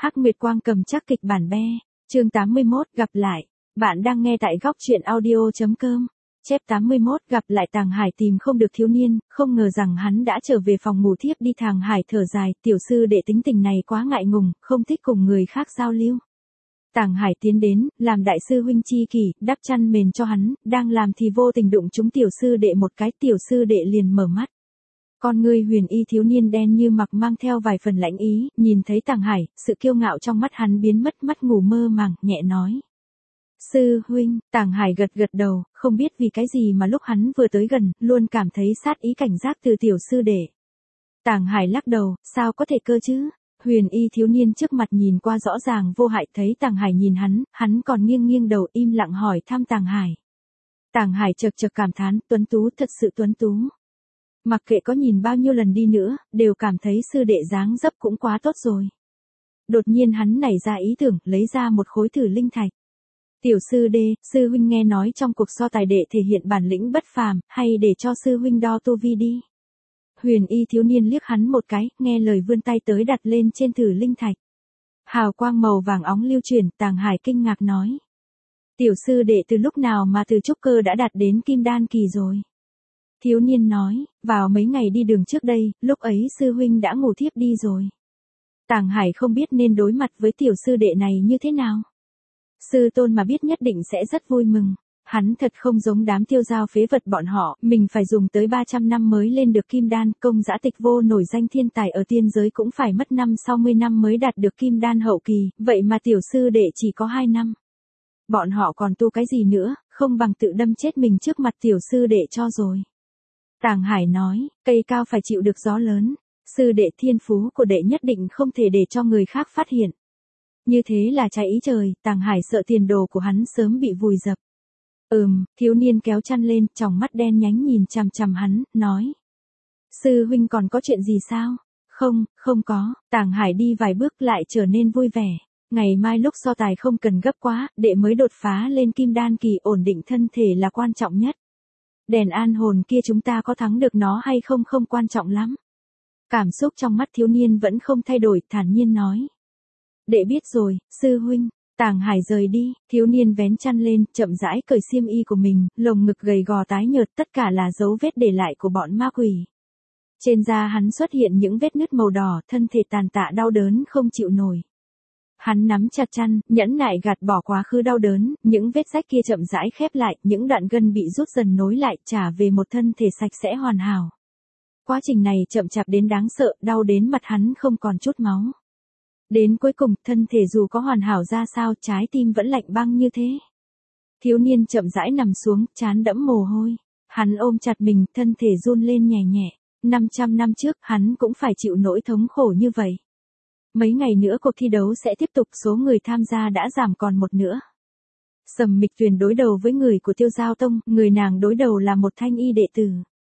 Hắc Nguyệt Quang cầm chắc kịch bản be. Chương 81 gặp lại. Bạn đang nghe tại góc truyện audio.com. Chép 81 gặp lại Tàng Hải tìm không được thiếu niên, không ngờ rằng hắn đã trở về phòng ngủ thiếp đi. Tàng Hải thở dài, tiểu sư đệ tính tình này quá ngại ngùng, không thích cùng người khác giao lưu. Tàng Hải tiến đến, làm đại sư huynh chi kỷ, đắp chăn mền cho hắn, đang làm thì vô tình đụng trúng tiểu sư đệ một cái, tiểu sư đệ liền mở mắt. Con ngươi huyền y thiếu niên đen như mặc mang theo vài phần lãnh ý, nhìn thấy Tàng Hải, sự kiêu ngạo trong mắt hắn biến mất, mắt ngủ mơ màng, nhẹ nói. Sư huynh, Tàng Hải gật gật đầu, không biết vì cái gì mà lúc hắn vừa tới gần, luôn cảm thấy sát ý cảnh giác từ tiểu sư đệ. Tàng Hải lắc đầu, sao có thể cơ chứ? Huyền y thiếu niên trước mặt nhìn qua rõ ràng vô hại, thấy Tàng Hải nhìn hắn còn nghiêng nghiêng đầu im lặng hỏi thăm Tàng Hải. Tàng Hải chật chật cảm thán, tuấn tú, thật sự tuấn tú. Mặc kệ có nhìn bao nhiêu lần đi nữa, đều cảm thấy sư đệ dáng dấp cũng quá tốt rồi. Đột nhiên hắn nảy ra ý tưởng, lấy ra một khối thử linh thạch. Tiểu sư đệ, sư huynh nghe nói trong cuộc so tài đệ thể hiện bản lĩnh bất phàm, hay để cho sư huynh đo tu vi đi. Huyền y thiếu niên liếc hắn một cái, nghe lời vươn tay tới đặt lên trên thử linh thạch. Hào quang màu vàng óng lưu chuyển, Tàng Hải kinh ngạc nói. Tiểu sư đệ từ lúc nào mà từ trúc cơ đã đạt đến kim đan kỳ rồi? Thiếu niên nói, vào mấy ngày đi đường trước đây, lúc ấy sư huynh đã ngủ thiếp đi rồi. Tàng Hải không biết nên đối mặt với tiểu sư đệ này như thế nào. Sư tôn mà biết nhất định sẽ rất vui mừng. Hắn thật không giống đám tiêu giao phế vật bọn họ, mình phải dùng tới 300 năm mới lên được kim đan, công dã tịch vô nổi danh thiên tài ở tiên giới cũng phải mất 60 năm mới đạt được kim đan hậu kỳ, vậy mà tiểu sư đệ chỉ có 2 năm. Bọn họ còn tu cái gì nữa, không bằng tự đâm chết mình trước mặt tiểu sư đệ cho rồi. Tàng Hải nói, cây cao phải chịu được gió lớn, sư đệ thiên phú của đệ nhất định không thể để cho người khác phát hiện. Như thế là trái ý trời, Tàng Hải sợ tiền đồ của hắn sớm bị vùi dập. Thiếu niên kéo chăn lên, tròng mắt đen nhánh nhìn chằm chằm hắn, nói. Sư huynh còn có chuyện gì sao? Không có, Tàng Hải đi vài bước lại trở nên vui vẻ. Ngày mai lúc so tài không cần gấp quá, đệ mới đột phá lên kim đan kỳ, ổn định thân thể là quan trọng nhất. Đèn an hồn kia chúng ta có thắng được nó hay không không quan trọng lắm. Cảm xúc trong mắt thiếu niên vẫn không thay đổi, thản nhiên nói. Đệ biết rồi, sư huynh. Tàng Hải rời đi, thiếu niên vén chăn lên, chậm rãi cởi xiêm y của mình, lồng ngực gầy gò tái nhợt, tất cả là dấu vết để lại của bọn ma quỷ. Trên da hắn xuất hiện những vết nứt màu đỏ, thân thể tàn tạ đau đớn không chịu nổi. Hắn nắm chặt chăn, nhẫn nại gạt bỏ quá khứ đau đớn, những vết rách kia chậm rãi khép lại, những đoạn gân bị rút dần nối lại, trả về một thân thể sạch sẽ hoàn hảo. Quá trình này chậm chạp đến đáng sợ, đau đến mặt hắn không còn chút máu. Đến cuối cùng, thân thể dù có hoàn hảo ra sao, trái tim vẫn lạnh băng như thế. Thiếu niên chậm rãi nằm xuống, trán đẫm mồ hôi. Hắn ôm chặt mình, thân thể run lên nhẹ nhẹ. 500 năm trước, hắn cũng phải chịu nỗi thống khổ như vậy. Mấy ngày nữa cuộc thi đấu sẽ tiếp tục, số người tham gia đã giảm còn một nữa. Sầm Mịch Tuyền đối đầu với người của Tiêu Giao Tông, người nàng đối đầu là một thanh y đệ tử.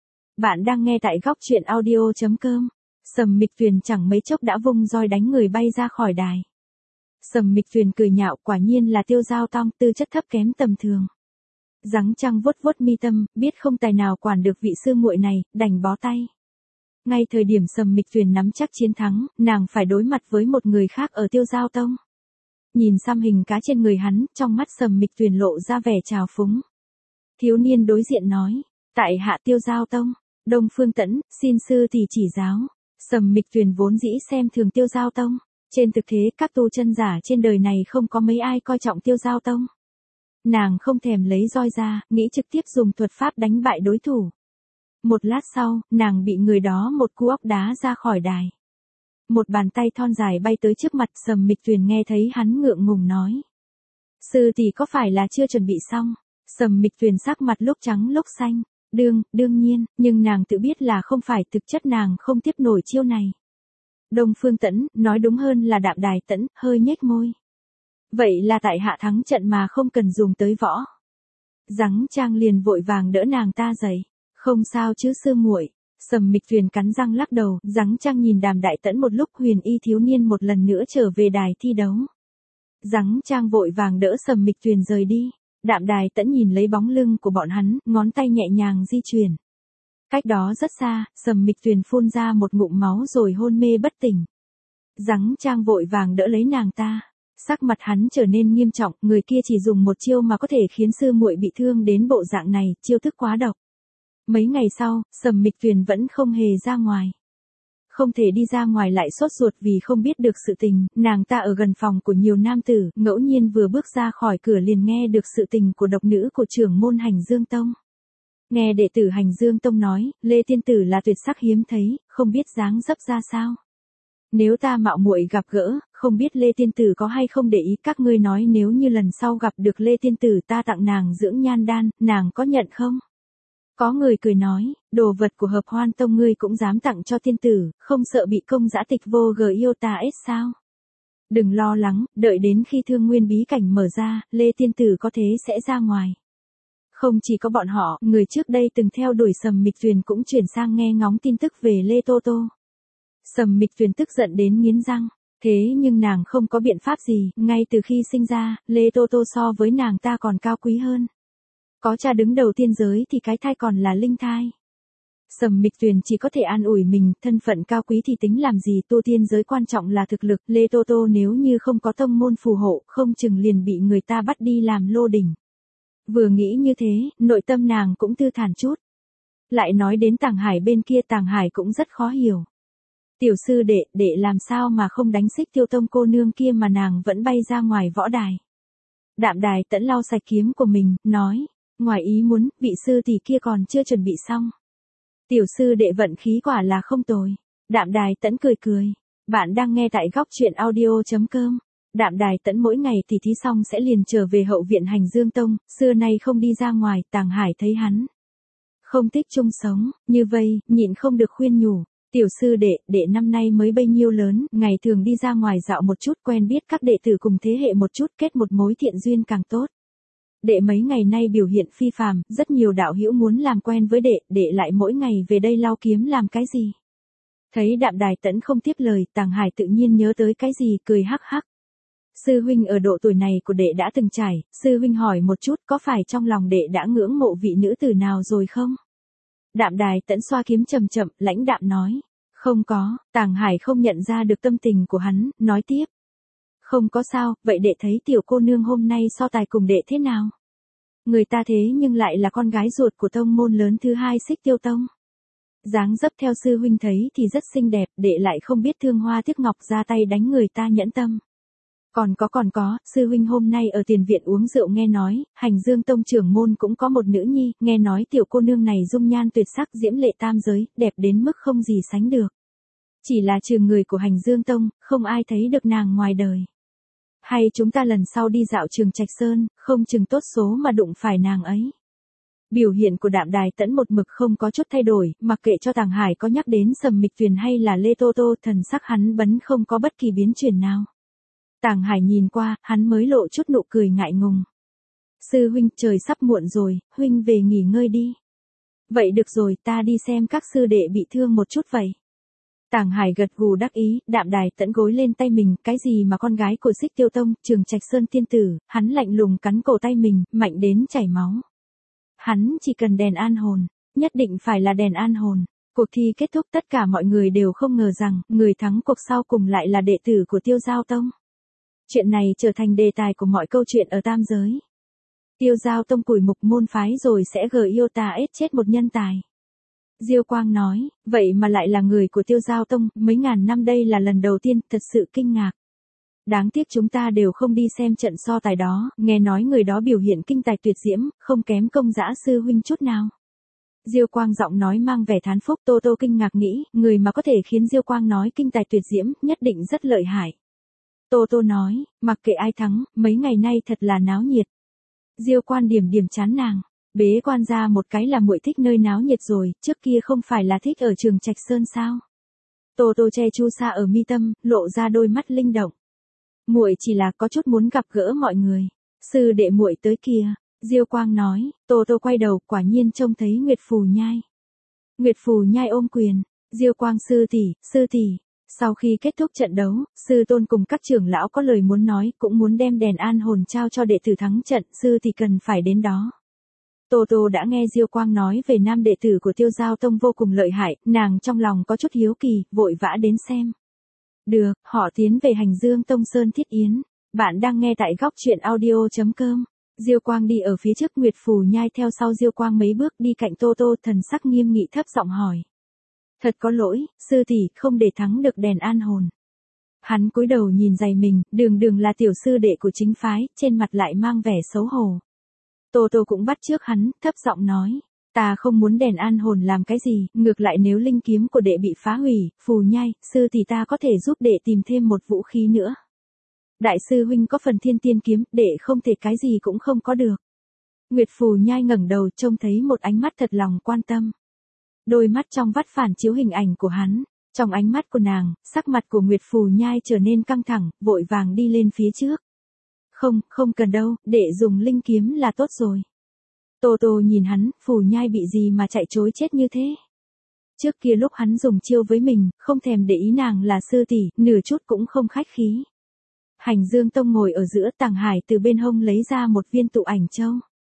Bạn đang nghe tại góc truyện audio.com. Sầm Mịch Tuyền chẳng mấy chốc đã vung roi đánh người bay ra khỏi đài. Sầm Mịch Tuyền cười nhạo, quả nhiên là Tiêu Giao Tông, tư chất thấp kém tầm thường. Giắng Trăng vuốt vuốt mi tâm, biết không tài nào quản được vị sư muội này, đành bó tay. Ngay thời điểm Sầm Mịch Tuyền nắm chắc chiến thắng, nàng phải đối mặt với một người khác ở Tiêu Giao Tông. Nhìn xăm hình cá trên người hắn, trong mắt Sầm Mịch Tuyền lộ ra vẻ trào phúng. Thiếu niên đối diện nói, tại hạ Tiêu Giao Tông, Đông Phương Tẫn, xin sư tỷ chỉ giáo. Sầm Mịch Tuyền vốn dĩ xem thường Tiêu Giao Tông. Trên thực tế, các tu chân giả trên đời này không có mấy ai coi trọng Tiêu Giao Tông. Nàng không thèm lấy roi ra, nghĩ trực tiếp dùng thuật pháp đánh bại đối thủ. Một lát sau, nàng bị người đó một cú óc đá ra khỏi đài. Một bàn tay thon dài bay tới trước mặt, Sầm Mịch Tuyền nghe thấy hắn ngượng ngùng nói. Sư tỷ có phải là chưa chuẩn bị xong? Sầm Mịch Tuyền sắc mặt lúc trắng lúc xanh. Đương nhiên, nhưng nàng tự biết là không phải, thực chất nàng không tiếp nổi chiêu này. Đông Phương Tẫn, nói đúng hơn là Đạm Đài Tẫn, hơi nhếch môi. Vậy là tại hạ thắng trận mà không cần dùng tới võ. Giắng Trang liền vội vàng đỡ nàng ta dậy. Không sao chứ sư muội. Sầm Mịch Tuyền cắn răng lắc đầu, Giắng Trang nhìn Đàm Đại Tẫn một lúc, huyền y thiếu niên một lần nữa trở về đài thi đấu. Giắng Trang vội vàng đỡ Sầm Mịch Tuyền rời đi. Đạm Đài Tẫn nhìn lấy bóng lưng của bọn hắn, ngón tay nhẹ nhàng di chuyển. Cách đó rất xa, Sầm Mịch Tuyền phun ra một ngụm máu rồi hôn mê bất tỉnh. Giắng Trang vội vàng đỡ lấy nàng ta. Sắc mặt hắn trở nên nghiêm trọng, người kia chỉ dùng một chiêu mà có thể khiến sư muội bị thương đến bộ dạng này, chiêu thức quá độc. Mấy ngày sau, Sầm Mịch Tuyền vẫn không hề ra ngoài. Không thể đi ra ngoài lại sốt ruột vì không biết được sự tình, nàng ta ở gần phòng của nhiều nam tử, ngẫu nhiên vừa bước ra khỏi cửa liền nghe được sự tình của độc nữ của trưởng môn Hành Dương Tông. Nghe đệ tử Hành Dương Tông nói, Lê Tiên Tử là tuyệt sắc hiếm thấy, không biết dáng dấp ra sao. Nếu ta mạo muội gặp gỡ, không biết Lê Tiên Tử có hay không để ý, các ngươi nói nếu như lần sau gặp được Lê Tiên Tử ta tặng nàng dưỡng nhan đan, nàng có nhận không? Có người cười nói, đồ vật của Hợp Hoan Tông ngươi cũng dám tặng cho tiên tử, không sợ bị công dã tịch vô g yêu ta ết sao? Đừng lo lắng, đợi đến khi Thương Nguyên bí cảnh mở ra, Lê Tiên Tử có thế sẽ ra ngoài. Không chỉ có bọn họ, người trước đây từng theo đuổi Sầm Mịch Tuyền cũng chuyển sang nghe ngóng tin tức về Lê Tô Tô. Sầm Mịch Tuyền tức giận đến nghiến răng, thế nhưng nàng không có biện pháp gì, ngay từ khi sinh ra, Lê Tô Tô so với nàng ta còn cao quý hơn. Có cha đứng đầu tiên giới thì cái thai còn là linh thai. Sầm Mịch Tuyền chỉ có thể an ủi mình, thân phận cao quý thì tính làm gì, tu tiên giới quan trọng là thực lực, Lê Tô Tô nếu như không có tông môn phù hộ, không chừng liền bị người ta bắt đi làm lô đỉnh. Vừa nghĩ như thế, nội tâm nàng cũng thư thản chút. Lại nói đến Tàng Hải bên kia, Tàng Hải cũng rất khó hiểu. Tiểu sư đệ làm sao mà không đánh Xích Tiêu Tông cô nương kia mà nàng vẫn bay ra ngoài võ đài. Đạm Đài Tẫn lau sạch kiếm của mình, nói, ngoài ý muốn, vị sư tỷ kia còn chưa chuẩn bị xong. Tiểu sư đệ vận khí quả là không tồi. Đạm Đài Tẫn cười cười. Bạn đang nghe tại góc truyện audio.com. Đạm Đài Tẫn mỗi ngày tỉ thí xong sẽ liền trở về hậu viện Hành Dương Tông, xưa nay không đi ra ngoài, Tàng Hải thấy hắn không thích chung sống, như vây, nhịn không được khuyên nhủ. Tiểu sư đệ năm nay mới bấy nhiêu lớn, ngày thường đi ra ngoài dạo một chút, quen biết các đệ tử cùng thế hệ một chút, kết một mối thiện duyên càng tốt. Đệ mấy ngày nay biểu hiện phi phàm, rất nhiều đạo hữu muốn làm quen với đệ lại mỗi ngày về đây lau kiếm làm cái gì. Thấy Đạm Đài Tẫn không tiếp lời, Tàng Hải tự nhiên nhớ tới cái gì, cười hắc hắc. Sư huynh ở độ tuổi này của đệ đã từng trải, sư huynh hỏi một chút, có phải trong lòng đệ đã ngưỡng mộ vị nữ tử nào rồi không? Đạm Đài Tẫn xoa kiếm chậm chậm, lãnh đạm nói, không có. Tàng Hải không nhận ra được tâm tình của hắn, nói tiếp. Không có sao, vậy đệ thấy tiểu cô nương hôm nay so tài cùng đệ thế nào? Người ta thế nhưng lại là con gái ruột của tông môn lớn thứ hai Xích Tiêu Tông. Dáng dấp theo sư huynh thấy thì rất xinh đẹp, đệ lại không biết thương hoa tiếc ngọc ra tay đánh người ta nhẫn tâm. Còn có, sư huynh hôm nay ở tiền viện uống rượu nghe nói, Hành Dương Tông trưởng môn cũng có một nữ nhi, nghe nói tiểu cô nương này dung nhan tuyệt sắc diễm lệ tam giới, đẹp đến mức không gì sánh được. Chỉ là trừ người của Hành Dương Tông, không ai thấy được nàng ngoài đời. Hay chúng ta lần sau đi dạo Trường Trạch Sơn, không chừng tốt số mà đụng phải nàng ấy. Biểu hiện của Đạm Đài Tẫn một mực không có chút thay đổi, mặc kệ cho Tàng Hải có nhắc đến Sầm Mịch Tuyền hay là Lê Tô Tô, thần sắc hắn bấn không có bất kỳ biến chuyển nào. Tàng Hải nhìn qua, hắn mới lộ chút nụ cười ngại ngùng. Sư huynh, trời sắp muộn rồi, huynh về nghỉ ngơi đi. Vậy được rồi, ta đi xem các sư đệ bị thương một chút vậy. Tàng Hải gật gù đắc ý, Đạm Đài Tẫn gối lên tay mình, cái gì mà con gái của Xích Tiêu Tông, Trường Trạch Sơn tiên tử, hắn lạnh lùng cắn cổ tay mình, mạnh đến chảy máu. Hắn chỉ cần đèn an hồn, nhất định phải là đèn an hồn. Cuộc thi kết thúc, tất cả mọi người đều không ngờ rằng, người thắng cuộc sau cùng lại là đệ tử của Tiêu Giao Tông. Chuyện này trở thành đề tài của mọi câu chuyện ở tam giới. Tiêu Giao Tông cùi mục môn phái rồi sẽ yêu ta ết chết một nhân tài. Diêu Quang nói, vậy mà lại là người của Tiêu Giao Tông, mấy ngàn năm đây là lần đầu tiên, thật sự kinh ngạc. Đáng tiếc chúng ta đều không đi xem trận so tài đó, nghe nói người đó biểu hiện kinh tài tuyệt diễm, không kém công dã sư huynh chút nào. Diêu Quang giọng nói mang vẻ thán phục. Tô Tô kinh ngạc nghĩ, người mà có thể khiến Diêu Quang nói kinh tài tuyệt diễm, nhất định rất lợi hại. Tô Tô nói, mặc kệ ai thắng, mấy ngày nay thật là náo nhiệt. Diêu Quan điểm chán nàng, bế quan ra một cái là muội thích nơi náo nhiệt rồi, trước kia không phải là thích ở Trường Trạch Sơn sao? Tô Tô che chu sa ở mi tâm, lộ ra đôi mắt linh động. Muội chỉ là có chút muốn gặp gỡ mọi người. Sư đệ muội tới kìa. Diêu Quang nói. Tô Tô quay đầu, quả nhiên trông thấy Nguyệt Phù Nhai. Nguyệt Phù Nhai ôm quyền. Diêu Quang sư tỷ. Sau khi kết thúc trận đấu, sư tôn cùng các trưởng lão có lời muốn nói, cũng muốn đem đèn an hồn trao cho đệ tử thắng trận, sư thì cần phải đến đó. Tô Tô đã nghe Diêu Quang nói về nam đệ tử của Tiêu Giao Tông vô cùng lợi hại, nàng trong lòng có chút hiếu kỳ, vội vã đến xem. Được, họ tiến về hành dương Tông Sơn Thiết Yến. Bạn đang nghe tại góc truyện audio.com. Diêu Quang đi ở phía trước, Nguyệt Phù Nhai theo sau Diêu Quang mấy bước đi cạnh Tô Tô, thần sắc nghiêm nghị thấp giọng hỏi. Thật có lỗi, sư tỷ, không để thắng được đèn an hồn. Hắn cúi đầu nhìn giày mình, đường là tiểu sư đệ của chính phái, trên mặt lại mang vẻ xấu hổ. Tô Tô cũng bắt chước hắn, thấp giọng nói. Ta không muốn đèn an hồn làm cái gì, ngược lại nếu linh kiếm của đệ bị phá hủy, Phù Nhai, sư thì ta có thể giúp đệ tìm thêm một vũ khí nữa. Đại sư huynh có phần thiên tiên kiếm, đệ không thể cái gì cũng không có được. Nguyệt Phù Nhai ngẩng đầu trông thấy một ánh mắt thật lòng quan tâm. Đôi mắt trong vắt phản chiếu hình ảnh của hắn, trong ánh mắt của nàng, sắc mặt của Nguyệt Phù Nhai trở nên căng thẳng, vội vàng đi lên phía trước. Không cần đâu, đệ dùng linh kiếm là tốt rồi. Tô Tô nhìn hắn, Phù Nhai bị gì mà chạy trối chết như thế? Trước kia lúc hắn dùng chiêu với mình, không thèm để ý nàng là sư tỷ, nửa chút cũng không khách khí. Hành Dương Tông ngồi ở giữa, Tàng Hải từ bên hông lấy ra một viên tụ ảnh châu.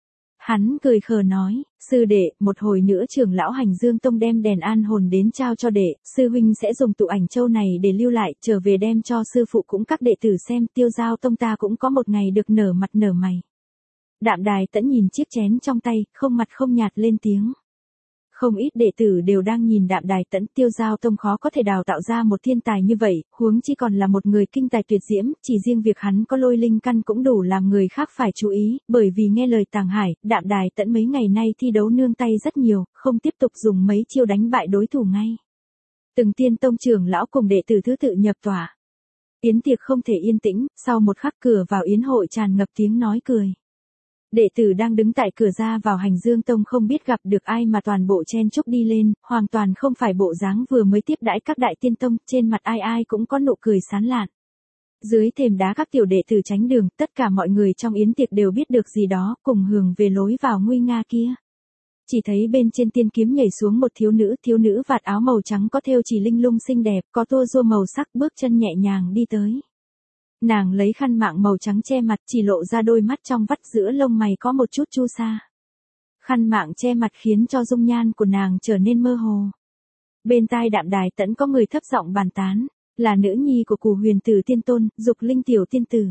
Hắn cười khờ nói, sư đệ, một hồi nữa trưởng lão Hành Dương Tông đem đèn an hồn đến trao cho đệ, sư huynh sẽ dùng tụ ảnh châu này để lưu lại, trở về đem cho sư phụ cũng các đệ tử xem, Tiêu Giao Tông ta cũng có một ngày được nở mặt nở mày. Đạm Đài Tẫn nhìn chiếc chén trong tay, không mặt không nhạt lên tiếng. Không ít đệ tử đều đang nhìn Đạm Đài Tẫn, Tiêu Giao Tông khó có thể đào tạo ra một thiên tài như vậy, huống chi còn là một người kinh tài tuyệt diễm, chỉ riêng việc hắn có lôi linh căn cũng đủ làm người khác phải chú ý, bởi vì nghe lời Tàng Hải, Đạm Đài Tẫn mấy ngày nay thi đấu nương tay rất nhiều, không tiếp tục dùng mấy chiêu đánh bại đối thủ ngay. Từng tiên tông trưởng lão cùng đệ tử thứ tự nhập tòa. Yến tiệc không thể yên tĩnh, sau một khắc cửa vào yến hội tràn ngập tiếng nói cười. Đệ tử đang đứng tại cửa ra vào Hành Dương Tông không biết gặp được ai mà toàn bộ chen chúc đi lên, hoàn toàn không phải bộ dáng vừa mới tiếp đãi các đại tiên tông, trên mặt ai ai cũng có nụ cười sán lạn. Dưới thềm đá các tiểu đệ tử tránh đường, tất cả mọi người trong yến tiệc đều biết được gì đó, cùng hưởng về lối vào nguy nga kia. Chỉ thấy bên trên tiên kiếm nhảy xuống một thiếu nữ vạt áo màu trắng có thêu chỉ linh lung xinh đẹp, có tua rua màu sắc, bước chân nhẹ nhàng đi tới. Nàng lấy khăn mạng màu trắng che mặt, chỉ lộ ra đôi mắt trong vắt giữa lông mày có một chút chu sa. Khăn mạng che mặt khiến cho dung nhan của nàng trở nên mơ hồ. Bên tai Đạm Đài Tẫn có người thấp giọng bàn tán, là nữ nhi của Cù Huyền Tử Tiên Tôn, Dục Linh tiểu tiên tử.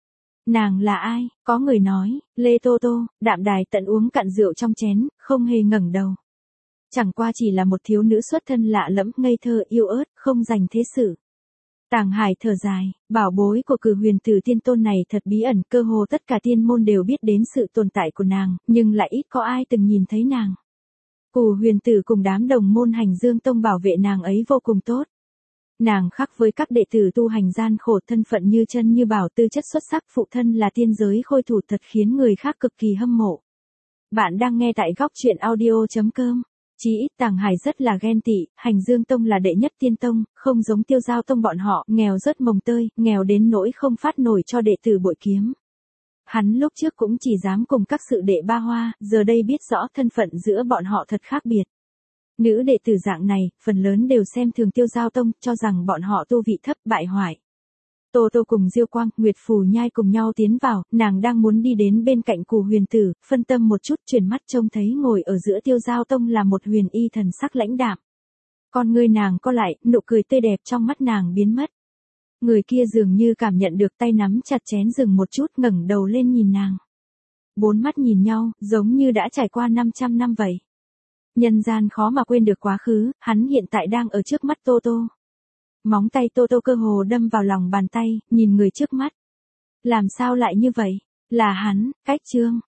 Nàng là ai? Có người nói, Lê Tô Tô. Đạm Đài Tẫn uống cạn rượu trong chén, không hề ngẩng đầu. Chẳng qua chỉ là một thiếu nữ xuất thân lạ lẫm, ngây thơ yêu ớt, không dành thế sự. Tàng Hải thở dài, bảo bối của Cử Huyền Tử Tiên Tôn này thật bí ẩn, cơ hồ tất cả tiên môn đều biết đến sự tồn tại của nàng, nhưng lại ít có ai từng nhìn thấy nàng. Cù Huyền Tử cùng đám đồng môn Hành Dương Tông bảo vệ nàng ấy vô cùng tốt. Nàng khác với các đệ tử tu hành gian khổ, thân phận như chân như bảo, tư chất xuất sắc, phụ thân là tiên giới khôi thủ, thật khiến người khác cực kỳ hâm mộ. Bạn đang nghe tại góc truyện audio.com. Chí ít Tàng Hải rất là ghen tị, Hành Dương Tông là đệ nhất tiên tông, không giống Tiêu Giao Tông bọn họ, nghèo rớt mồng tơi, nghèo đến nỗi không phát nổi cho đệ tử bội kiếm. Hắn lúc trước cũng chỉ dám cùng các sự đệ ba hoa, giờ đây biết rõ thân phận giữa bọn họ thật khác biệt. Nữ đệ tử dạng này, phần lớn đều xem thường Tiêu Giao Tông, cho rằng bọn họ tu vị thấp, bại hoại. Tô Tô cùng Diêu Quang, Nguyệt Phù Nhai cùng nhau tiến vào, nàng đang muốn đi đến bên cạnh Cù Huyền Tử, phân tâm một chút, chuyển mắt trông thấy ngồi ở giữa Tiêu Giao Tông là một huyền y thần sắc lãnh đạm. Con ngươi nàng co lại, nụ cười tươi đẹp trong mắt nàng biến mất. Người kia dường như cảm nhận được, tay nắm chặt chén dừng một chút, ngẩng đầu lên nhìn nàng. Bốn mắt nhìn nhau, giống như đã trải qua 500 năm vậy. Nhân gian khó mà quên được quá khứ, hắn hiện tại đang ở trước mắt Tô Tô. Móng tay Tô Tô cơ hồ đâm vào lòng bàn tay, nhìn người trước mắt. Làm sao lại như vậy? Là hắn, Cách Trương.